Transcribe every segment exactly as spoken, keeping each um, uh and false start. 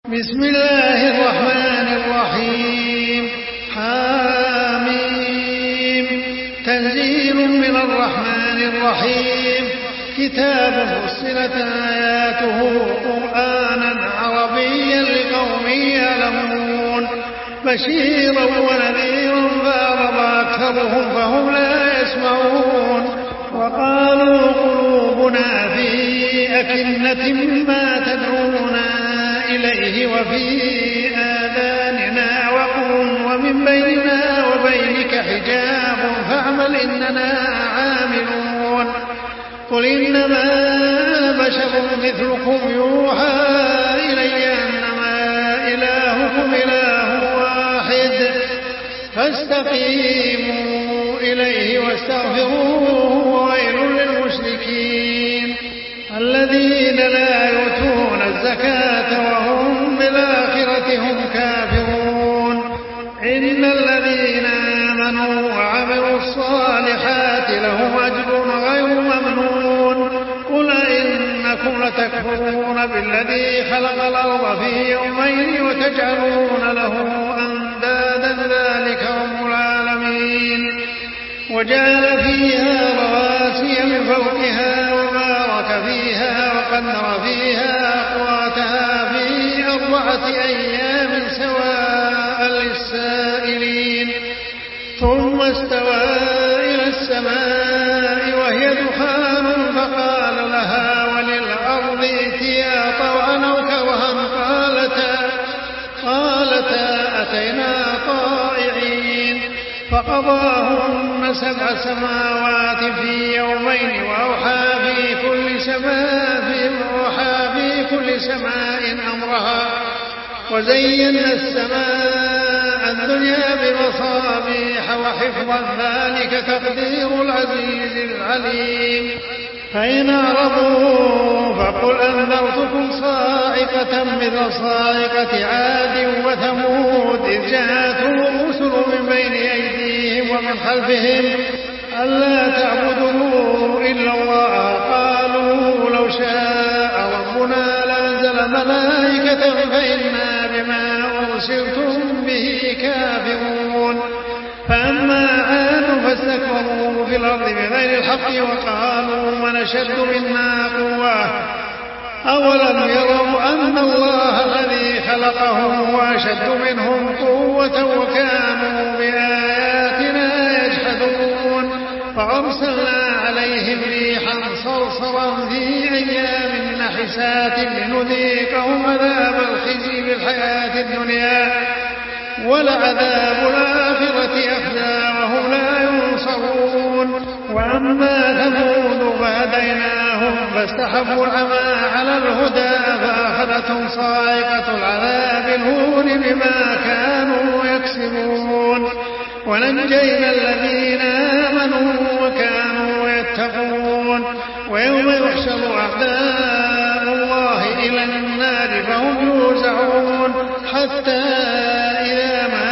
بسم الله الرحمن الرحيم. حاميم. تنزيل من الرحمن الرحيم. كتاب فصلت آياته قرآنا عربيا لقوم يعلمون بشيرا ونذيرا فأعرض أكثرهم فهم لا يسمعون وقالوا قلوبنا في أكنة مما تدعونا إليه وفي آذاننا وقر ومن بيننا وبينك حجاب فاعمل إننا عاملون قل إنما بشر مثلكم يوحى إلي أنما إلهكم إله واحد فاستقيموا إليه واستغفروه وويل للمشركين الذين لا يؤتون الزكاة وهم بالآخرة هم كافرون إن الذين آمنوا وعملوا الصالحات لهم أجر غير ممنون قل إنكم لتكفرون بالذي خلق الأرض في يومين وتجعلون له أندادا ذلك رب العالمين وجعل فيها رواسي من فوقها وبارك فيها وقدر فيها أقواتها في أربعة أيام سواء للسائلين ثم استوى إلى السماء وهي دخان فقال لها وللأرض ائتيا طوعا أو كرها قالتا قالتا أتينا طائعين فقضاهن سبع سماوات في يومين وأوحى في كل سماء في أوحى في كل سماء أمرها وزينا السماء الدنيا بمصابيح وحفظا ذلك تقدير العزيز العليم فإن أعرضوا فقل أنذرتكم صاعقة مثل صاعقة عاد وثمود إذ جاءتهم الرسل من بين أيديهم ومن خلفهم ألا تعبدوا إلا الله قالوا لو شاء ربنا لأنزل ملائكة فإنا بما أرسلتم به كافرون فأما عاد فاستكبروا في الأرض بغير الحق وقالوا من أشد منا قوة أولم يروا أن الله الذي خلقهم وأشد منهم قوة وكانوا بآياتنا يجحدون فأرسلنا عليهم ريحا صرصرا في أيام نحسات لنذيقهم عذاب الخزي في الحياة الدنيا ولعذاب الآخرة أخزى وهم لا ينصرون وأما ثمود فهديناهم فاستحبوا العمى على الهدى فأخذتهم صاعقة العذاب الهون بما كانوا يكسبون ونجينا الذين آمنوا وكانوا يتقون ويوم يحشر أعداء الله إلى النار فهم يوزعون حتى إذا ما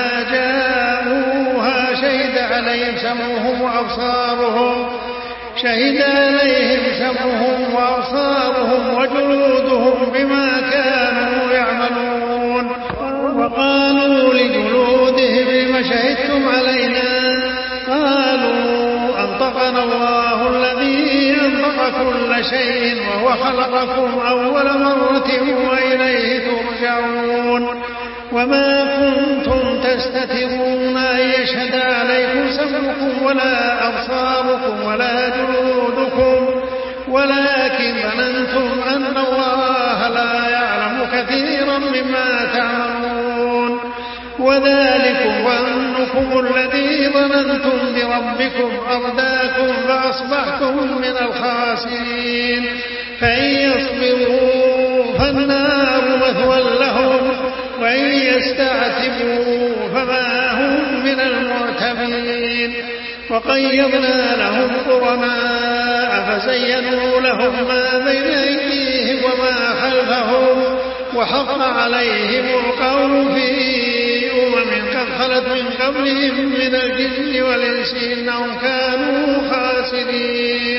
جاءوها شهد عليهم سمعهم وأبصارهم شهد عليهم سمعهم وأبصارهم وجلودهم بما كانوا يعملون وقالوا لجلودهم لم شهدتم علينا قالوا أنطقنا الله الذي أنطق كل شيء وهو خلقكم أول مرة وإليه ترجعون وما كنتم تستترون أن يشهد عليكم سمعكم ولا أبصاركم ولا جلودكم ولكن ظننتم أن الله لا يعلم كثيرا مما تعملون وذلكم ظنكم الذي ظننتم بربكم أرداكم فأصبحتم من الخاسرين فإن يصبروا فالنار مثوى لهم وإن يستعتبوا فما هم من المعتبين وقيضنا لهم قرناء فزينوا لهم ما بين أيديهم وما خلفهم وحق عليهم القول في أمم قد خلت من قبلهم من الجن والإنس إنهم كانوا خاسرين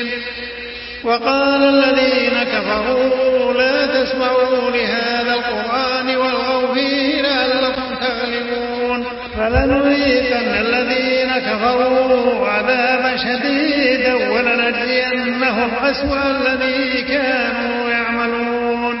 وقال الذين كفروا لا تسمعوا لهذا القرآن والغوا فلنذيقن الذين كفروا عذابا شديدا ولنجزينهم أسوأ الذي كانوا يعملون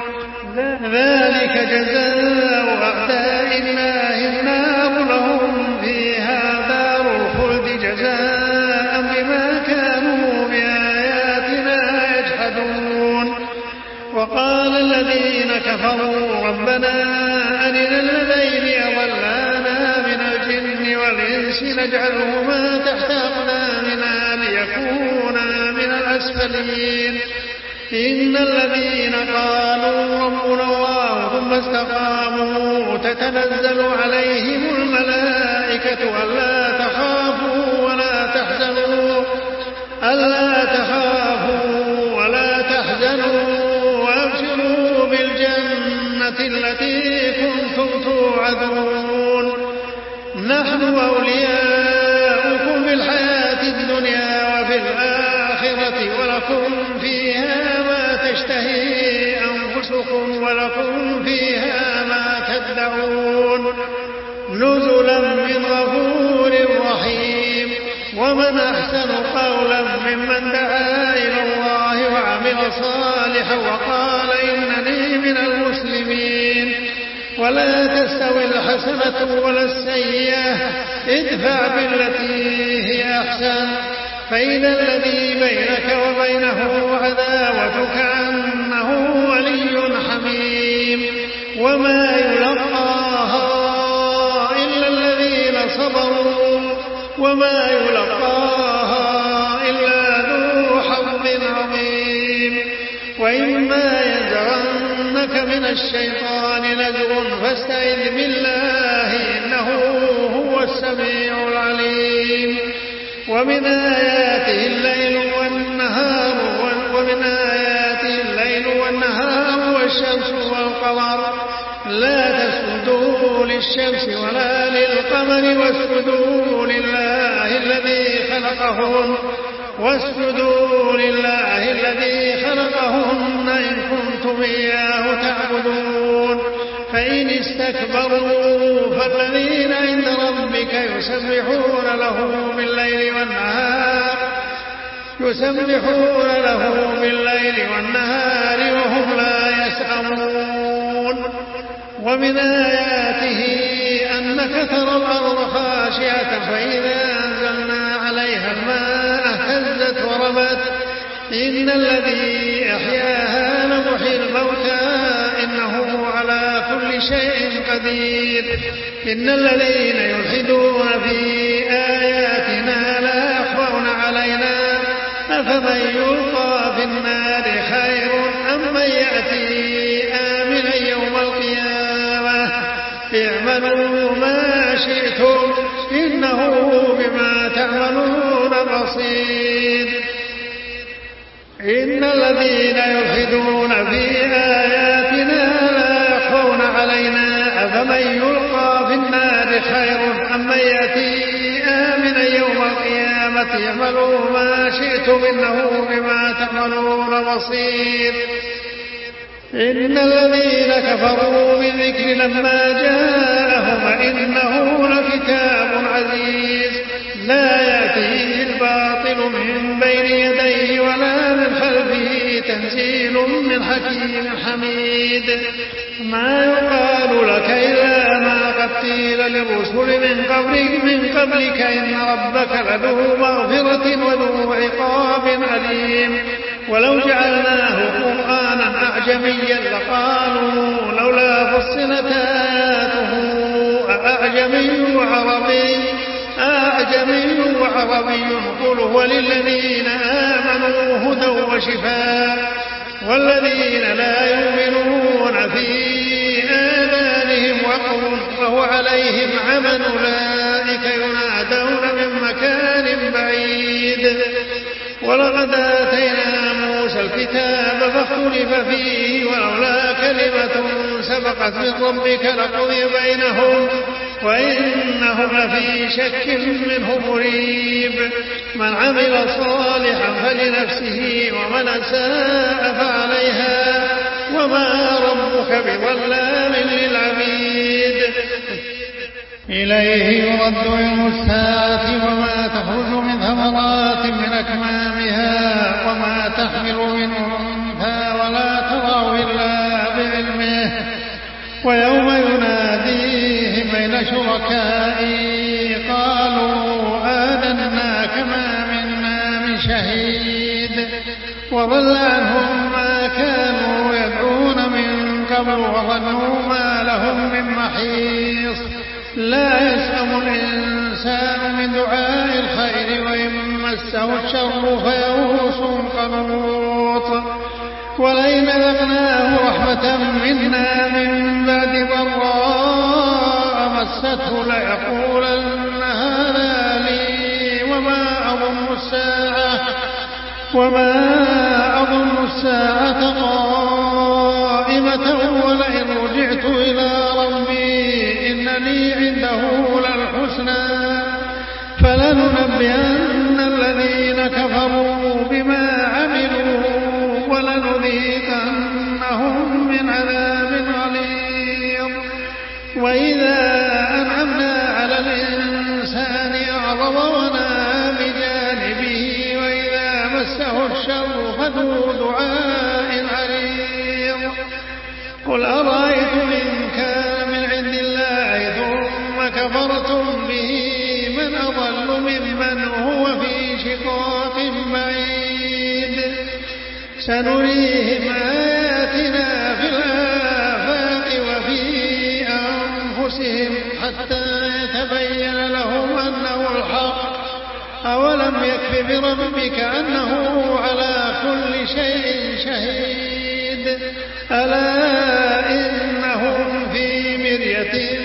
ذلك جزاء أعداء الله النار لهم فيها دار الخلد جزاء بما كانوا بآياتنا يجحدون. وقال الذين كفروا ربنا أرنا الذين أضلانا من الجن والإنس نجعلهما تحت أقدامنا ليكونا من الأسفلين. إن الذين قالوا ربنا الله ثم استقاموا تتنزل عليهم الملائكة ألا تخافوا ولا تحزنوا ألا تخافوا ولا تحزنوا وأبشروا بالجنة التي كنتم توعدون. نحن أولياؤكم في الحياة الدنيا وفي الآخرة ولكم فيها ما تشتهي أنفسكم ولكم فيها ما تدعون نزلا من غفور رحيم. ومن أحسن قولا ممن دعا إلى الله وعمل صالحا وقال إنني من المسلمين. ولا تستوي الحسنة ولا السيئة ادفع بالتي هي أحسن فإذا الذي بينك وبينه عداوة كأنه ولي حميم. وما يلقاها إلا الذين صبروا وما يلقاها إلا ذو حظ عظيم. وإما ينزغنك من الشيطان نزغ فاستعذ بالله إنه هو السميع العليم. ومن آياته الليل والنهار ومن آياته الليل والنهار والشمس والقمر لا تسجدوا للشمس ولا للقمر واسجدوا لله الذي خلقهن واسجدوا لله الذي خلقهن إن كنتم إياه تعبدون. فإن استكبروا فالذين عند ربك يسبحون له بالليل والنهار يسبحون له بالليل والنهار وهم لا يسأمون. ومن آياته أنك ترى الأرض خاشعة فإذا أنزلنا عليها الماء اهتزت وربت إن الذي أحياها لمحيي الموتى إنه على كل شيء قدير. إن الذين يلحدون في آياتنا لا يخفون علينا أفمن يلقى في النار خير أم من يأتي آمنا يوم القيامة اعملوا ما شئتم إنه بما تعملون بصير. إن الذين يلحدون في آياتنا لا يخفون علينا أفمن يلقى في النار خير أم من يأتي آمنا يوم القيامة اعملوا ما شئتم إنه بما تعملون بصير. إن الذين كفروا بالذكر لما جاءهم إنه لكتاب عزيز لا يأتيه الباطل من بين يديه ولا من خلفه تنزيل من حكيم حميد. ما يقال لك إلا ما قد قيل للرسل من قبلك, من قبلك إن ربك لذو مغفرة وذو عقاب أليم. ولو جعلناه قرآنا أعجميا لقالوا لولا فصلت آياته أعجمي وعربي أعجمي وعربي قل هو للذين آمنوا هدى وشفاء والذين لا يؤمنون في آذانهم وقر وهو عليهم عمى أولئك ينادون من مكان بعيد. ولقد آتينا موسى الكتاب فاختلف فيه ولولا كلمة سبقت من ربك لقضي بينهم وإنهم لفي شك منه مريب. من عمل صالحا فلنفسه ومن أساء فعليها وما ربك بظلام للعبيد. إليه يرد علم الساعة وما تخرج من ثمرات من أكمامها وما تحمل من أنثى ولا تضع إلا بعلمه ويوم يناديهم أين شركائي قالوا آذناك ما منا من شهيد وضل عنهم ما كانوا يدعون من قبل وظنوا ما لهم من محيص لا يسأم الإنسان من دعاء الخير وإن مسه الشر فيئوس قنوط ولئن ذقناه رحمة منا من بعد ضراء مسته ليقولن هذا لي وما أظن الساعة وما أظن الساعة قائمة ولئن رجعت إلى ربي إن لي عنده للحسنى فلننبئن الذين كفروا بما عملوا ولنذيقنهم من عذاب غليظ وإذا أنعمنا على الإنسان أعرض ونأى بجانبه وإذا مسه الشر فذو دعاء عريض قل أرأيتم إن كان من عند الله ثم كفرتم به من أضل ممن هو في شقاق بعيد سنريهم آياتنا في الآفاق وفي أنفسهم حتى يتبين لهم أنه الحق أولم يكف بربك أنه على كل شيء شهيد ألا إنهم في مرية